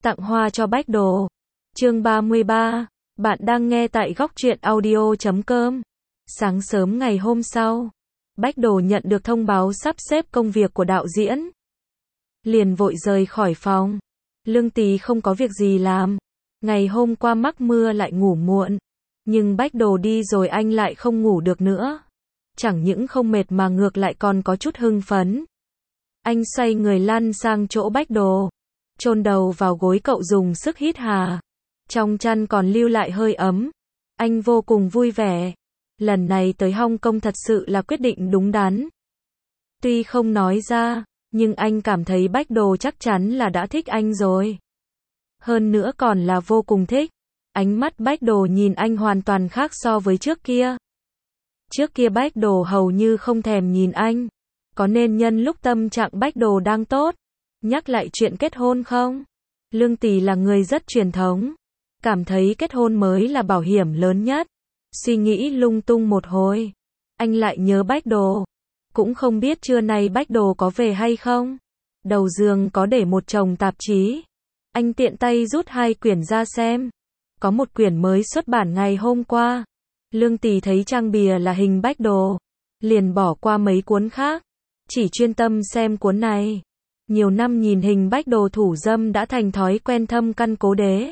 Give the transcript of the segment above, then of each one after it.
Tặng hoa cho Bách Đồ. Chương 33. Bạn đang nghe tại góc truyện audio.com. Sáng sớm ngày hôm sau, Bách Đồ nhận được thông báo sắp xếp công việc của đạo diễn. Liền vội rời khỏi phòng. Lương Tý không có việc gì làm. Ngày hôm qua mắc mưa lại ngủ muộn. Nhưng Bách Đồ đi rồi anh lại không ngủ được nữa. Chẳng những không mệt mà ngược lại còn có chút hưng phấn. Anh xoay người lăn sang chỗ Bách Đồ. Chôn đầu vào gối cậu dùng sức hít hà. Trong chăn còn lưu lại hơi ấm. Anh vô cùng vui vẻ. Lần này tới Hong Kong thật sự là quyết định đúng đắn. Tuy không nói ra, nhưng anh cảm thấy Bách Đồ chắc chắn là đã thích anh rồi. Hơn nữa còn là vô cùng thích. Ánh mắt Bách Đồ nhìn anh hoàn toàn khác so với trước kia. Trước kia Bách Đồ hầu như không thèm nhìn anh. Có nên nhân lúc tâm trạng Bách Đồ đang tốt, nhắc lại chuyện kết hôn không? Lương Tý là người rất truyền thống. Cảm thấy kết hôn mới là bảo hiểm lớn nhất. Suy nghĩ lung tung một hồi. Anh lại nhớ Bách Đồ. Cũng không biết trưa nay Bách Đồ có về hay không. Đầu giường có để một chồng tạp chí. Anh tiện tay rút 2 quyển ra xem. Có một quyển mới xuất bản ngày hôm qua. Lương Tý thấy trang bìa là hình Bách Đồ. Liền bỏ qua mấy cuốn khác. Chỉ chuyên tâm xem cuốn này. Nhiều năm nhìn hình Bách Đồ thủ dâm đã thành thói quen thâm căn cố đế.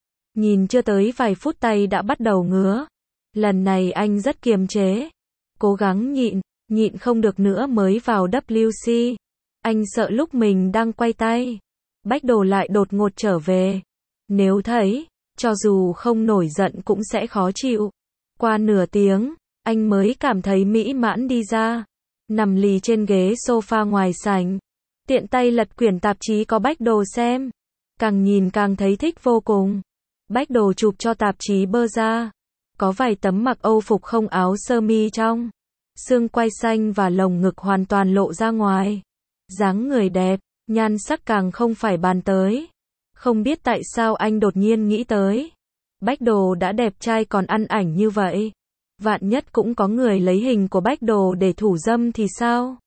Nhìn chưa tới vài phút tay đã bắt đầu ngứa. Lần này anh rất kiềm chế. Cố gắng nhịn không được nữa mới vào WC. Anh sợ lúc mình đang quay tay, Bách Đồ lại đột ngột trở về. Nếu thấy, cho dù không nổi giận cũng sẽ khó chịu. Qua nửa tiếng, anh mới cảm thấy mỹ mãn đi ra. Nằm lì trên ghế sofa ngoài sảnh. Tiện tay lật quyển tạp chí có Bách Đồ xem. Càng nhìn càng thấy thích vô cùng. Bách Đồ chụp cho tạp chí bơ ra. Có vài tấm mặc Âu phục không áo sơ mi trong. Xương quai xanh và lồng ngực hoàn toàn lộ ra ngoài. Dáng người đẹp, nhan sắc càng không phải bàn tới. Không biết tại sao anh đột nhiên nghĩ tới. Bách Đồ đã đẹp trai còn ăn ảnh như vậy. Vạn nhất cũng có người lấy hình của Bách Đồ để thủ dâm thì sao?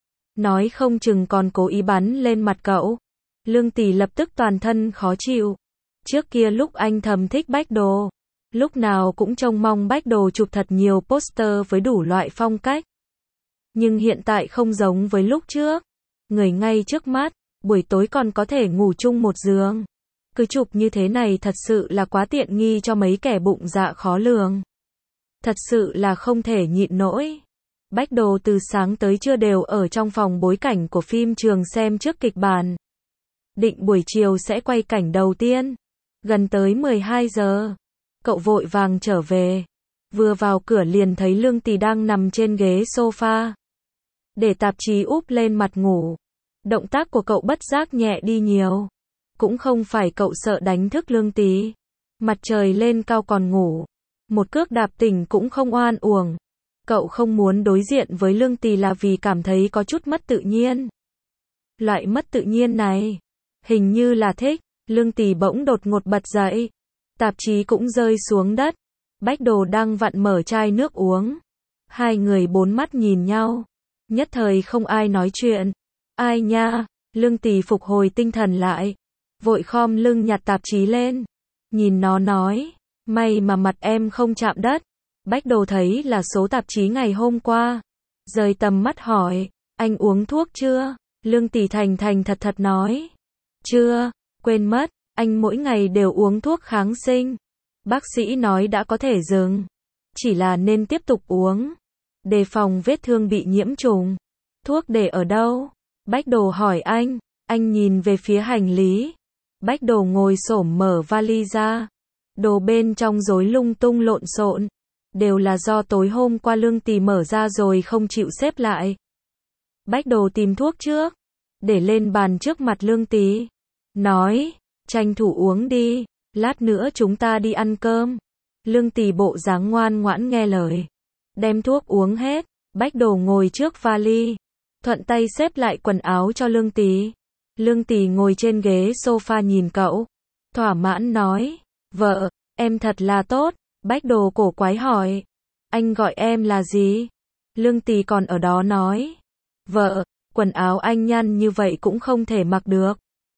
Nói không chừng còn cố ý bắn lên mặt cậu. Lương Tý lập tức toàn thân khó chịu. Trước kia lúc anh thầm thích Bách Đồ, lúc nào cũng trông mong Bách Đồ chụp thật nhiều poster với đủ loại phong cách. Nhưng hiện tại không giống với lúc trước. Người ngay trước mắt, buổi tối còn có thể ngủ chung một giường. Cứ chụp như thế này thật sự là quá tiện nghi cho mấy kẻ bụng dạ khó lường. Thật sự là không thể nhịn nổi. Bách Đồ từ sáng tới trưa đều ở trong phòng bối cảnh của phim trường xem trước kịch bản. Định buổi chiều sẽ quay cảnh đầu tiên. Gần tới 12 giờ. Cậu vội vàng trở về. Vừa vào cửa liền thấy Lương Tý đang nằm trên ghế sofa. Để tạp chí úp lên mặt ngủ. Động tác của cậu bất giác nhẹ đi nhiều. Cũng không phải cậu sợ đánh thức Lương Tý. Mặt trời lên cao còn ngủ. Một cước đạp tỉnh cũng không oan uổng. Cậu không muốn đối diện với Lương Tý là vì cảm thấy có chút mất tự nhiên. Loại mất tự nhiên này, hình như là thích. Lương Tý bỗng đột ngột bật dậy. Tạp chí cũng rơi xuống đất. Bách Đồ đang vặn mở chai nước uống. Hai người bốn mắt nhìn nhau. Nhất thời không ai nói chuyện. Ai nha? Lương Tý phục hồi tinh thần lại. Vội khom lưng nhặt tạp chí lên. Nhìn nó nói. May mà mặt em không chạm đất. Bách Đồ thấy là số tạp chí ngày hôm qua. Rời tầm mắt hỏi. Anh uống thuốc chưa? Lương Tý thành thật nói. Chưa, quên mất. Anh mỗi ngày đều uống thuốc kháng sinh. Bác sĩ nói đã có thể dừng. Chỉ là nên tiếp tục uống. Đề phòng vết thương bị nhiễm trùng. Thuốc để ở đâu? Bách Đồ hỏi anh. Anh nhìn về phía hành lý. Bách Đồ ngồi xổm mở vali ra. Đồ bên trong rối lung tung lộn xộn. Đều là do tối hôm qua Lương Tý mở ra rồi không chịu xếp lại. Bách Đồ tìm thuốc trước. Để lên bàn trước mặt Lương Tý. Nói. Tranh thủ uống đi. Lát nữa chúng ta đi ăn cơm. Lương Tý bộ dáng ngoan ngoãn nghe lời. Đem thuốc uống hết. Bách Đồ ngồi trước vali. Thuận tay xếp lại quần áo cho Lương Tý. Lương Tý ngồi trên ghế sofa nhìn cậu. Thỏa mãn nói. Vợ, em thật là tốt. Bách Đồ cổ quái hỏi. Anh gọi em là gì? Lương Tý còn ở đó nói. Vợ, quần áo anh nhăn như vậy cũng không thể mặc được.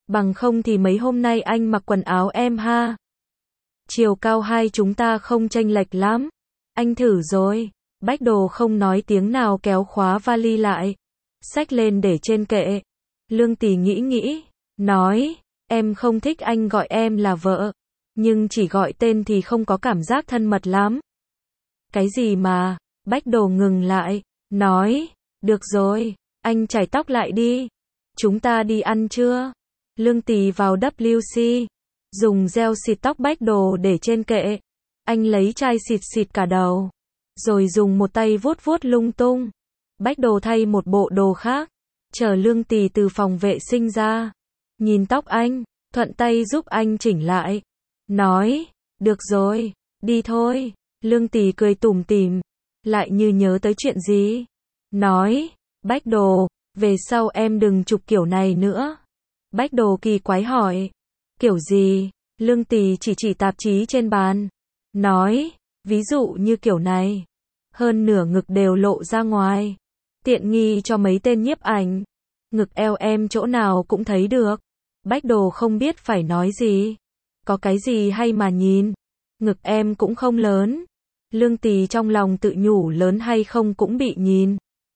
Bằng không thì mấy hôm nay anh mặc quần áo em ha. Chiều cao hai chúng ta không chênh lệch lắm. Anh thử rồi. Bách Đồ không nói tiếng nào kéo khóa vali lại. Xách lên để trên kệ. Lương Tỳ nghĩ, nói, em không thích anh gọi em là vợ. Nhưng chỉ gọi tên thì không có cảm giác thân mật lắm. Cái gì mà, Bách Đồ ngừng lại, nói, được rồi, anh chải tóc lại đi. Chúng ta đi ăn trưa. Lương Tỳ vào WC, dùng gel xịt tóc Bách Đồ để trên kệ. Anh lấy chai xịt cả đầu, rồi dùng một tay vuốt vuốt lung tung. Bách Đồ thay một bộ đồ khác, chờ Lương Tỳ từ phòng vệ sinh ra. Nhìn tóc anh, thuận tay giúp anh chỉnh lại. Nói, được rồi, đi thôi. Lương Tỳ cười tủm tỉm, lại như nhớ tới chuyện gì. Nói, Bách Đồ, về sau em đừng chụp kiểu này nữa. Bách Đồ kỳ quái hỏi, kiểu gì? Lương Tỳ chỉ tạp chí trên bàn. Nói, ví dụ như kiểu này. Hơn nửa ngực đều lộ ra ngoài. Tiện nghi cho mấy tên nhiếp ảnh. Ngực eo em chỗ nào cũng thấy được. Bách Đồ không biết phải nói gì. Có cái gì hay mà nhìn. Ngực em cũng không lớn. Lương Tỳ trong lòng tự nhủ lớn hay không cũng bị nhìn.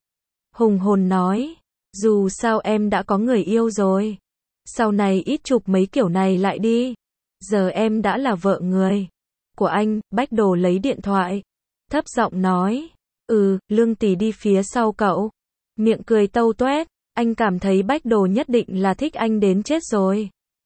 Hùng hồn nói, dù sao em đã có người yêu rồi. Sau này ít chụp mấy kiểu này lại đi. Giờ em đã là vợ người của anh. Bách Đồ lấy điện thoại, thấp giọng nói, Lương Tỳ đi phía sau cậu. Miệng cười tâu toét, anh cảm thấy Bách Đồ nhất định là thích anh đến chết rồi.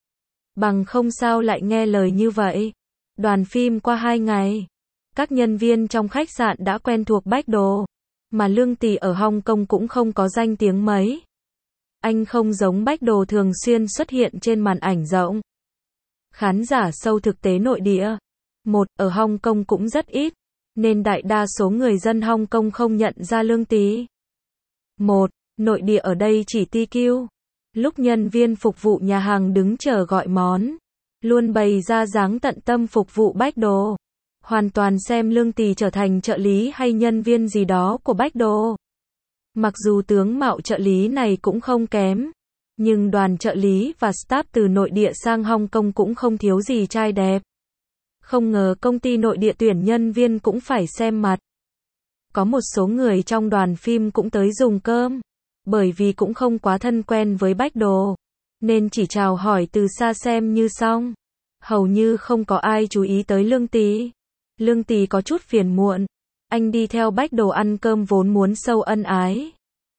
Bằng không sao lại nghe lời như vậy. Đoàn phim qua 2 ngày. Các nhân viên trong khách sạn đã quen thuộc Bách Đồ. Mà Lương Tỳ ở Hong Kong cũng không có danh tiếng mấy. Anh không giống Bách Đồ thường xuyên xuất hiện trên màn ảnh rộng. Khán giả sâu thực tế nội địa. Ở Hong Kong cũng rất ít. Nên đại đa số người dân Hong Kong không nhận ra Lương Tỳ. Nội địa ở đây chỉ TQ. Lúc nhân viên phục vụ nhà hàng đứng chờ gọi món, luôn bày ra dáng tận tâm phục vụ Bách Đồ. Hoàn toàn xem Lương Tỳ trở thành trợ lý hay nhân viên gì đó của Bách Đồ. Mặc dù tướng mạo trợ lý này cũng không kém, nhưng đoàn trợ lý và staff từ nội địa sang Hong Kong cũng không thiếu gì trai đẹp. Không ngờ công ty nội địa tuyển nhân viên cũng phải xem mặt. Có một số người trong đoàn phim cũng tới dùng cơm, bởi vì cũng không quá thân quen với Bách Đồ, nên chỉ chào hỏi từ xa xem như xong. Hầu như không có ai chú ý tới Lương Tỳ. Lương Tỳ có chút phiền muộn. Anh đi theo Bách Đồ ăn cơm vốn muốn sâu ân ái.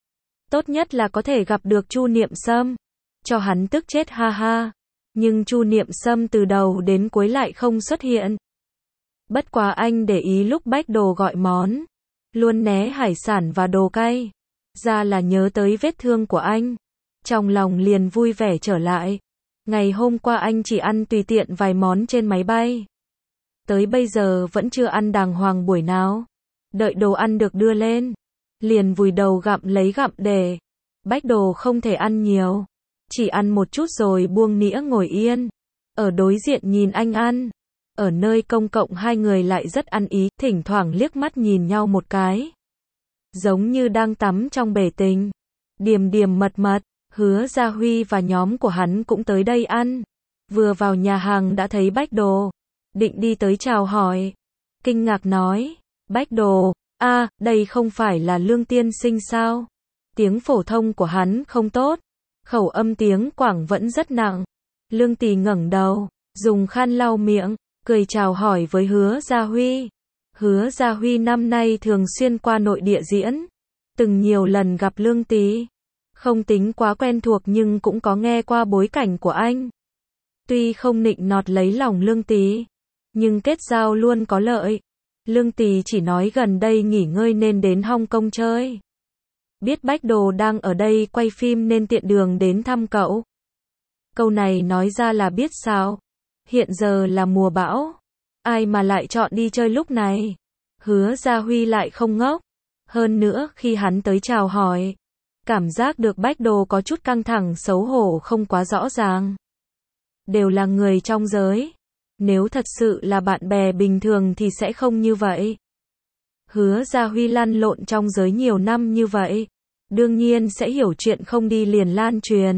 Tốt nhất là có thể gặp được Chu Niệm Sâm. Cho hắn tức chết ha ha. Nhưng Chu Niệm Sâm từ đầu đến cuối lại không xuất hiện. Bất quá anh để ý lúc Bách Đồ gọi món, luôn né hải sản và đồ cay. Ra là nhớ tới vết thương của anh. Trong lòng liền vui vẻ trở lại. Ngày hôm qua anh chỉ ăn tùy tiện vài món trên máy bay. Tới bây giờ vẫn chưa ăn đàng hoàng buổi nào. Đợi đồ ăn được đưa lên, liền vùi đầu gặm lấy gặm để. Bách Đồ không thể ăn nhiều, chỉ ăn một chút rồi buông nĩa ngồi yên. Ở đối diện nhìn anh ăn. Ở nơi công cộng hai người lại rất ăn ý, thỉnh thoảng liếc mắt nhìn nhau một cái. Giống như đang tắm trong bể tình. Điềm điềm mật mật. Hứa Gia Huy và nhóm của hắn cũng tới đây ăn. Vừa vào nhà hàng đã thấy Bách Đồ. Định đi tới chào hỏi. Kinh ngạc nói, Bách Đồ, đây không phải là Lương tiên sinh sao? Tiếng phổ thông của hắn không tốt. Khẩu âm tiếng Quảng vẫn rất nặng. Lương Tỳ ngẩng đầu, dùng khăn lau miệng, cười chào hỏi với Hứa Gia Huy. Hứa Gia Huy năm nay thường xuyên qua nội địa diễn. Từng nhiều lần gặp Lương Tỳ. Không tính quá quen thuộc nhưng cũng có nghe qua bối cảnh của anh. Tuy không nịnh nọt lấy lòng Lương Tỳ, nhưng kết giao luôn có lợi. Lương Tỳ chỉ nói gần đây nghỉ ngơi nên đến Hong Kong chơi. Biết Bách Đồ đang ở đây quay phim nên tiện đường đến thăm cậu. Câu này nói ra là biết sao. Hiện giờ là mùa bão. Ai mà lại chọn đi chơi lúc này. Hứa Gia Huy lại không ngốc. Hơn nữa khi hắn tới chào hỏi, cảm giác được Bách Đồ có chút căng thẳng xấu hổ không quá rõ ràng. Đều là người trong giới. Nếu thật sự là bạn bè bình thường thì sẽ không như vậy. Hứa Gia Huy lăn lộn trong giới nhiều năm như vậy. Đương nhiên sẽ hiểu chuyện không đi liền lan truyền.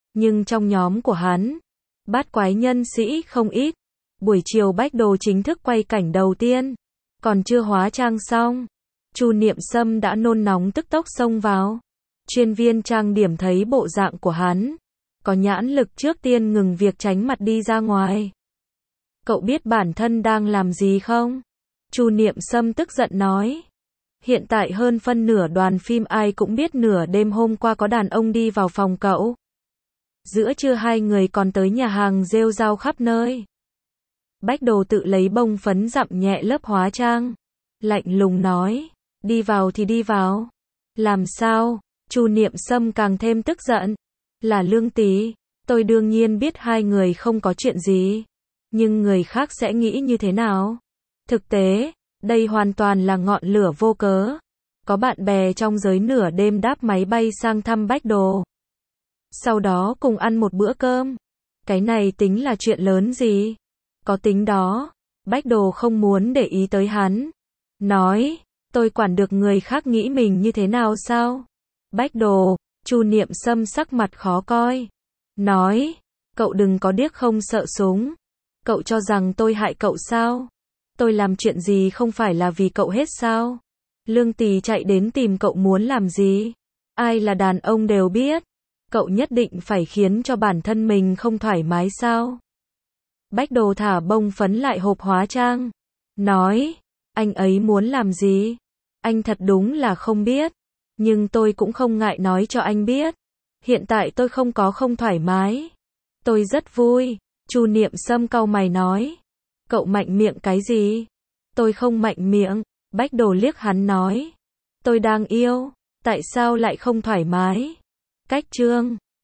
Nhưng trong nhóm của hắn, bát quái nhân sĩ không ít. Buổi chiều Bách Đồ chính thức quay cảnh đầu tiên. Còn chưa hóa trang xong, Chu Niệm Sâm đã nôn nóng tức tốc xông vào. Chuyên viên trang điểm thấy bộ dạng của hắn, có nhãn lực trước tiên ngừng việc tránh mặt đi ra ngoài. Cậu biết bản thân đang làm gì không? Chu Niệm Sâm tức giận nói. Hiện tại hơn phân nửa đoàn phim ai cũng biết nửa đêm hôm qua có đàn ông đi vào phòng cậu. Giữa trưa hai người còn tới nhà hàng rêu rao khắp nơi. Bách Đồ tự lấy bông phấn dặm nhẹ lớp hóa trang. Lạnh lùng nói. Đi vào thì đi vào. Làm sao? Chu Niệm Sâm càng thêm tức giận. Là Lương Tý. Tôi đương nhiên biết hai người không có chuyện gì. Nhưng người khác sẽ nghĩ như thế nào? Thực tế, đây hoàn toàn là ngọn lửa vô cớ. Có bạn bè trong giới nửa đêm đáp máy bay sang thăm Bách Đồ. Sau đó cùng ăn một bữa cơm. Cái này tính là chuyện lớn gì? Có tính đó. Bách Đồ không muốn để ý tới hắn. Nói, tôi quản được người khác nghĩ mình như thế nào sao? Bách Đồ, Chu Niệm Sâm sắc mặt khó coi. Nói, cậu đừng có điếc không sợ súng. Cậu cho rằng tôi hại cậu sao? Tôi làm chuyện gì không phải là vì cậu hết sao? Lương Tý chạy đến tìm cậu muốn làm gì? Ai là đàn ông đều biết. Cậu nhất định phải khiến cho bản thân mình không thoải mái sao? Bách Đồ thả bông phấn lại hộp hóa trang. Nói, anh ấy muốn làm gì? Anh thật đúng là không biết. Nhưng tôi cũng không ngại nói cho anh biết. Hiện tại tôi không có không thoải mái. Tôi rất vui. Chu Niệm Sâm cau mày nói. Cậu mạnh miệng cái gì? Tôi không mạnh miệng. Bách Đồ liếc hắn nói. Tôi đang yêu. Tại sao lại không thoải mái? Cách chương